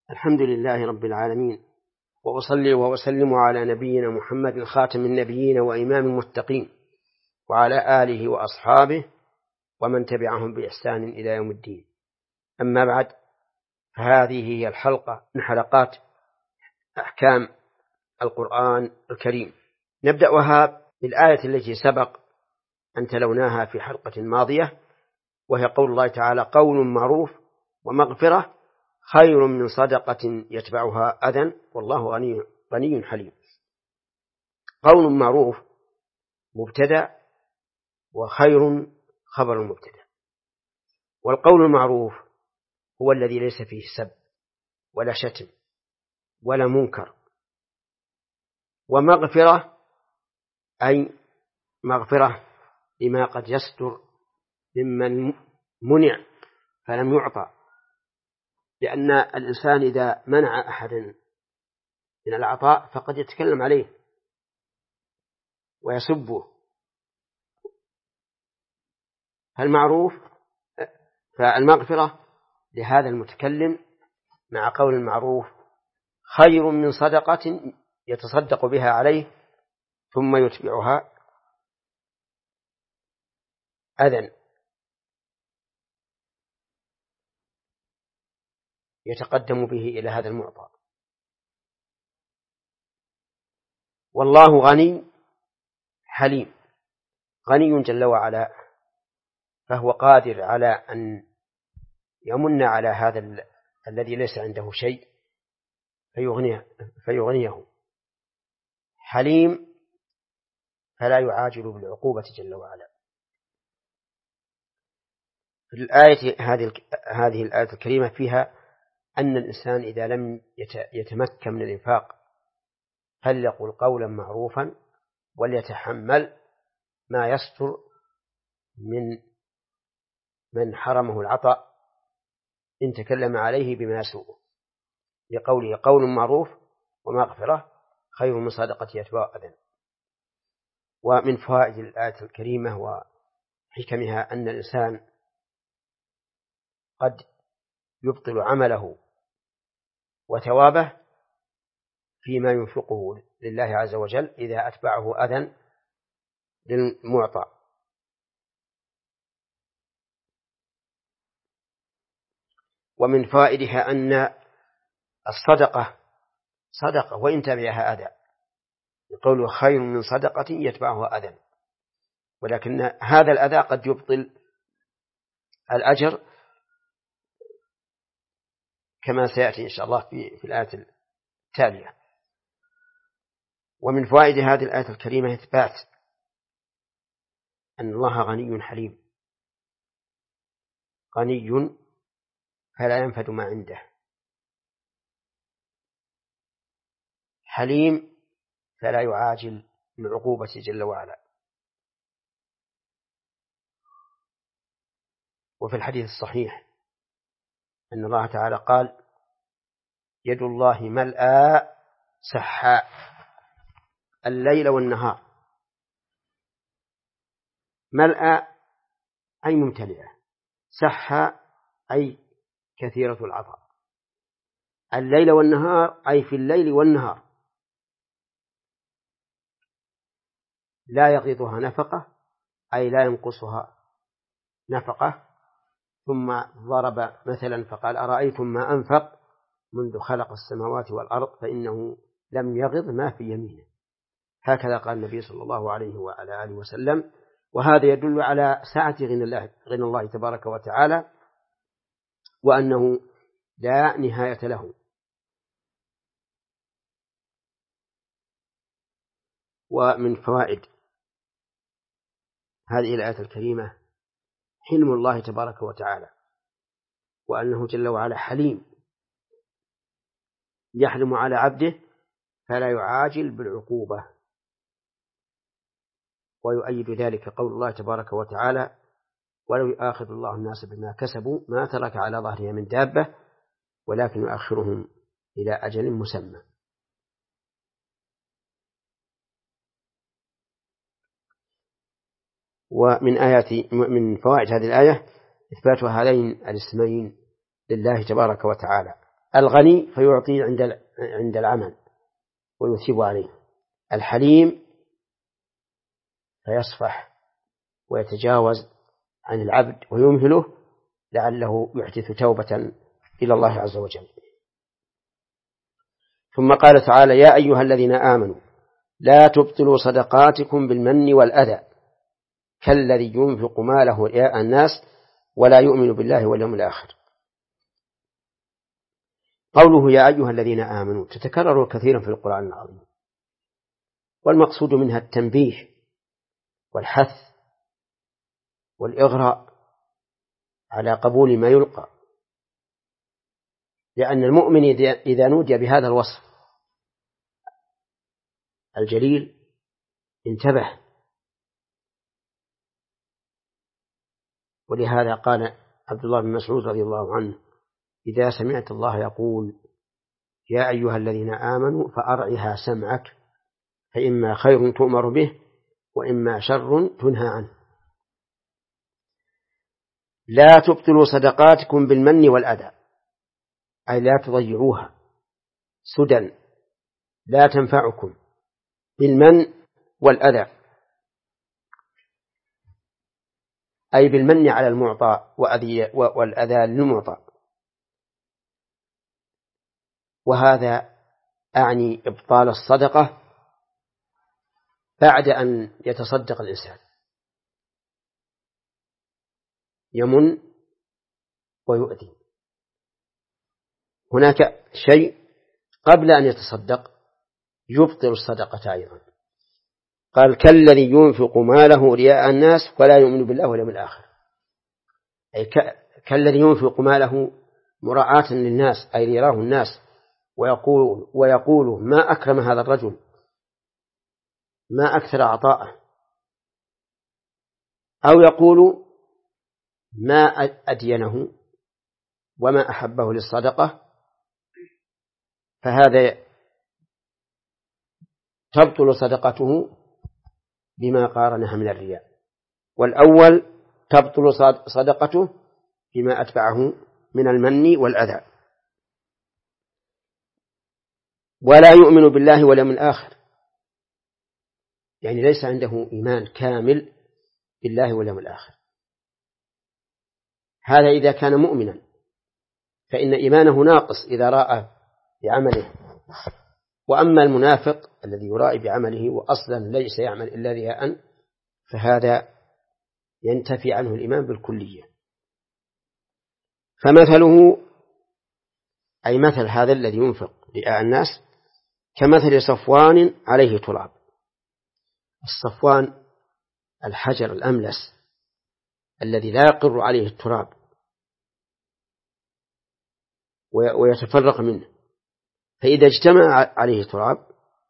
الحمد لله رب العالمين، وأصلي وأسلم على نبينا محمد خاتم النبيين وإمام المتقين، وعلى آله وأصحابه ومن تبعهم بإحسان إلى يوم الدين. أما بعد، فهذه هي الحلقة من حلقات أحكام القرآن الكريم. نبدأها بالآية التي سبق أن تلوناها في حلقة ماضية، وهي قول الله تعالى: قول معروف ومغفرة خير من صدقة يتبعها أذى والله غني حليم. قول معروف مبتدأ، وخير خبر مبتدأ. والقول المعروف هو الذي ليس فيه سب ولا شتم ولا منكر. ومغفرة أي مغفرة لما قد يستر ممن منع فلم يعطى، لأن الإنسان إذا منع أحدا من العطاء فقد يتكلم عليه ويسبه. فالمغفرة لهذا المتكلم مع قول المعروف خير من صدقة يتصدق بها عليه ثم يتبعها أذى يتقدم به إلى هذا المعطى. والله غني حليم. غني جل وعلا، فهو قادر على أن يمن على هذا الذي ليس عنده شيء فيغنيه. حليم فلا يعاجل بالعقوبة جل وعلا. في الآية هذه الآية الكريمة فيها أن الإنسان إذا لم يتمكن من الإنفاق فليقل قولا معروفا وليتحمل ما يستر من حرمه العطاء إن تكلم عليه بما يسوءه، لقوله قول معروف ومغفرة خير من صدقة يتبعها أذى. ومن فوائد الآية الكريمة وحكمها أن الإنسان قد يبطل عمله وثوابه فيما ينفقه لله عز وجل إذا أتبعه أذى للمعطى. ومن فائدها أن الصدقة صدقة وإن تبعها أذى، يقول خير من صدقة يتبعها أذى، ولكن هذا الأذى قد يبطل الأجر كما سيأتي إن شاء الله في الآية التالية. ومن فوائد هذه الآية الكريمة إثبات أن الله غني حليم. غني فلا ينفد ما عنده، حليم فلا يعاجل العقوبة جل وعلا. وفي الحديث الصحيح أن الله تعالى قال: يد الله ملأى سحاء الليل والنهار. ملأى أي ممتلئة، سحاء أي كثيرة العطاء، الليل والنهار أي في الليل والنهار، لا يغيضها نفقة أي لا ينقصها نفقة. ثم ضرب مثلا فقال: أرأيتم ما أنفق منذ خلق السماوات والأرض فإنه لم يغض ما في يمينه. هكذا قال النبي صلى الله عليه وعلى آله وسلم. وهذا يدل على سعة غنى الله تبارك وتعالى، وأنه لا نهاية له. ومن فوائد هذه الآية الكريمة حلم الله تبارك وتعالى، وأنه جل وعلا حليم يحلم على عبده فلا يعاجل بالعقوبة. ويؤيد ذلك قول الله تبارك وتعالى: ولو يؤاخذ الله الناس بما كسبوا ما ترك على ظهرها من دابة ولكن يؤخرهم إلى أجل مسمى. ومن فوائد هذه الآية إثبات هذين الاسمين لله تبارك وتعالى: الغني فيعطي عند العمل ويثيب عليه، الحليم فيصفح ويتجاوز عن العبد ويمهله لعله يحدث توبة إلى الله عز وجل. ثم قال تعالى: يا أيها الذين آمنوا لا تبطلوا صدقاتكم بالمن والأذى كالذي ينفق ماله رئاء الناس ولا يؤمن بالله واليوم الآخر. قوله يا أيها الذين آمنوا تتكرر كثيرا في القرآن العظيم، والمقصود منها التنبيه والحث والإغراء على قبول ما يلقى، لأن المؤمن إذا نودي بهذا الوصف الجليل انتبه. ولهذا قال عبد الله بن مسعود رضي الله عنه: إذا سمعت الله يقول يا أيها الذين آمنوا فأرعها سمعك فإما خير تؤمر به وإما شر تنهى عنه. لا تبطلوا صدقاتكم بالمن والأذى، أي لا تضيعوها سدى لا تنفعكم بالمن والأذى، أي بالمن على المعطى والأذى للمعطى. وهذا أعني إبطال الصدقة بعد أن يتصدق الإنسان، يمن ويؤذي. هناك شيء قبل أن يتصدق يبطل الصدقة أيضا، قال: كالذي ينفق ماله رياء الناس ولا يؤمن بالله واليوم الآخر، أي كالذي ينفق ماله مراعاة للناس، أي ليراه الناس ويقول ما أكرم هذا الرجل، ما أكثر عطاءه، أو يقول ما أدينه وما أحبه للصدقة، فهذا تبطل صدقته بما قارنها من الرياء. والأول تبطل صدقته بما أتبعه من المن والأذى. ولا يؤمن بالله واليوم الآخر، يعني ليس عنده إيمان كامل بالله واليوم الآخر. هذا إذا كان مؤمنا، فإن إيمانه ناقص إذا رأى بعمله. وأما المنافق الذي يرائي بعمله وأصلا ليس يعمل إلا رياء، فهذا ينتفي عنه الإيمان بالكلية. فمثله، أي مثل هذا الذي ينفق رئاء الناس، كمثل صفوان عليه تراب. الصفوان الحجر الأملس الذي لا يقر عليه التراب ويتفرق منه، فإذا اجتمع عليه تراب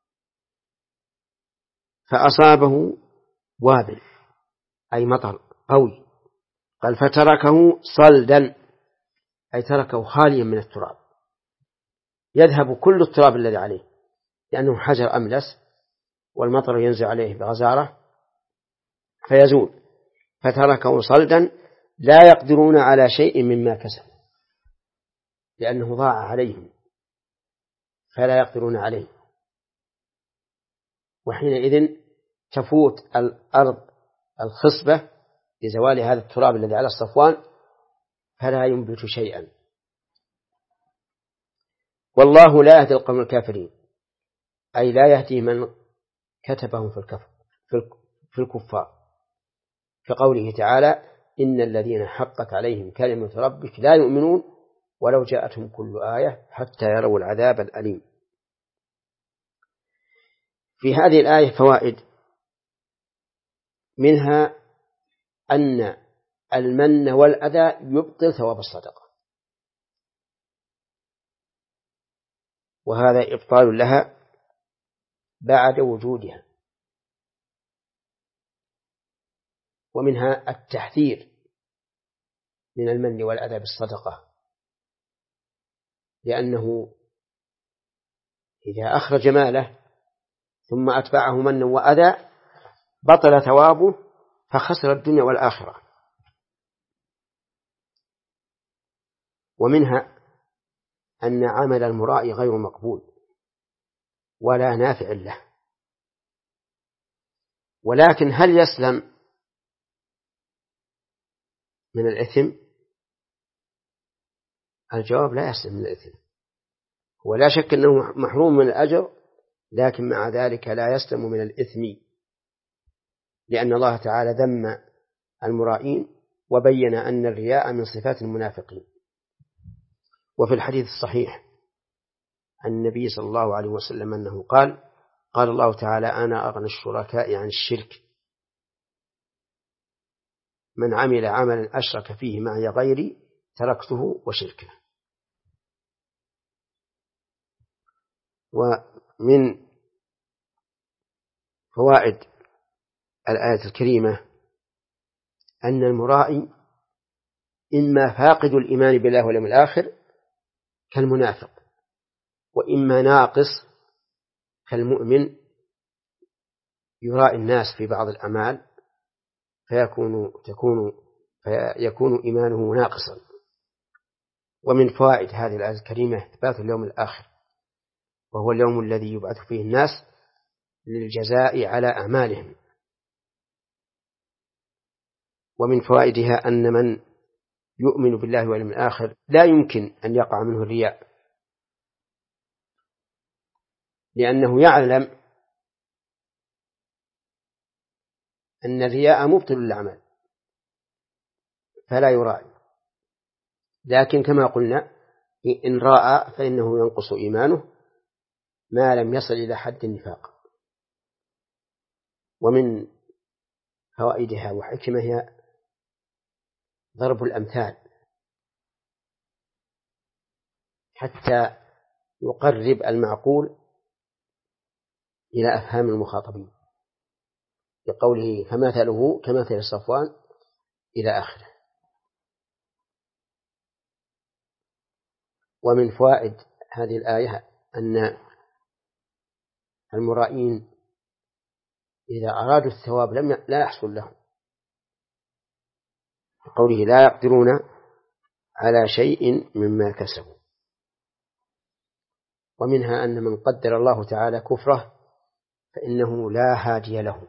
فأصابه وابل أي مطر قوي، قال فتركه صلدا، أي تركه خاليا من التراب، يذهب كل التراب الذي عليه لأنه حجر أملس والمطر ينزل عليه بغزارة فيزول، فتركه صلدا لا يقدرون على شيء مما كسبوا لأنه ضاع عليهم فلا يقدرون عليه. وحينئذ تفوت الأرض الخصبة لزوال هذا التراب الذي على الصفوان فلا ينبت شيئا. والله لا يهدي القوم الكافرين، أي لا يهدي من كتبهم في الكفار، كقوله تعالى: إن الذين حقت عليهم كلمة ربك لا يؤمنون ولو جاءتهم كل آية حتى يروا العذاب الأليم. في هذه الآية فوائد، منها أن المن والأذى يبطل ثواب الصدقة، وهذا إبطال لها بعد وجودها. ومنها التحذير من المن والأذى بالصدقة، لأنه إذا أخرج ماله ثم أتبعه من وأذى بطل ثوابه فخسر الدنيا والآخرة. ومنها أن عمل المرائي غير مقبول ولا نافع له. ولكن هل يسلم من الإثم؟ الجواب لا يسلم من الإثم، ولا شك أنه محروم من الأجر، لكن مع ذلك لا يسلم من الإثم، لأن الله تعالى ذم المرائين وبين أن الرياء من صفات المنافقين. وفي الحديث الصحيح عن النبي صلى الله عليه وسلم أنه قال الله تعالى: أنا أغنى الشركاء عن الشرك، من عمل عملا أشرك فيه معي غيري تركته وشركه. ومن فوائد الآية الكريمة أن المرائي إما فاقد الإيمان بالله واليوم الآخر كالمنافق، وإما ناقص كالمؤمن يرائي الناس في بعض الأعمال فيكون إيمانه ناقصا. ومن فوائد هذه الآية الكريمة إثبات اليوم الآخر، وهو اليوم الذي يبعث فيه الناس للجزاء على أعمالهم. ومن فوائدها أن من يؤمن بالله واليوم الآخر لا يمكن أن يقع منه الرياء، لأنه يعلم أن الرياء مبطل للعمل فلا يرائي. لكن كما قلنا إن راء فإنه ينقص إيمانه ما لم يصل إلى حد النفاق. ومن فوائدها وحكمها ضرب الأمثال حتى يقرب المعقول إلى أفهام المخاطبين، بقوله: فمثله كمثل صفوان إلى آخره. ومن فوائد هذه الآية أن المرائين إذا أرادوا الثواب لا يحصل لهم، بقوله: لا يقدرون على شيء مما كسبوا. ومنها أن من قدر الله تعالى كفره فإنه لا هادي له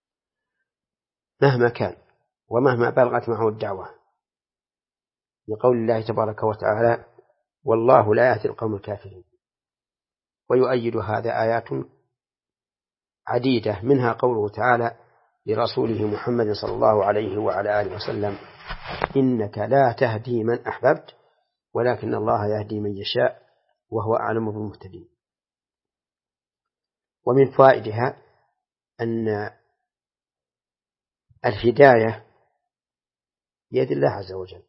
مهما كان ومهما بلغت معه الدعوة، لقول الله تبارك وتعالى: والله لا يهدي القوم الكافرين. ويؤيد هذا آيات عديدة، منها قوله تعالى لرسوله محمد صلى الله عليه وعلى آله وسلم: إنك لا تهدي من أحببت ولكن الله يهدي من يشاء وهو أعلم بالمهتدين. ومن فوائدها أن الهداية بيد الله عز وجل،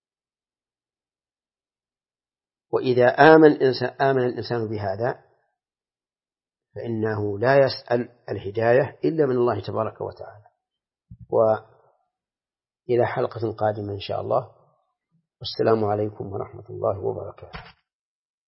وإذا آمن الإنسان بهذا فإنه لا يسأل الهداية إلا من الله تبارك وتعالى. وإلى حلقة قادمة إن شاء الله، والسلام عليكم ورحمة الله وبركاته.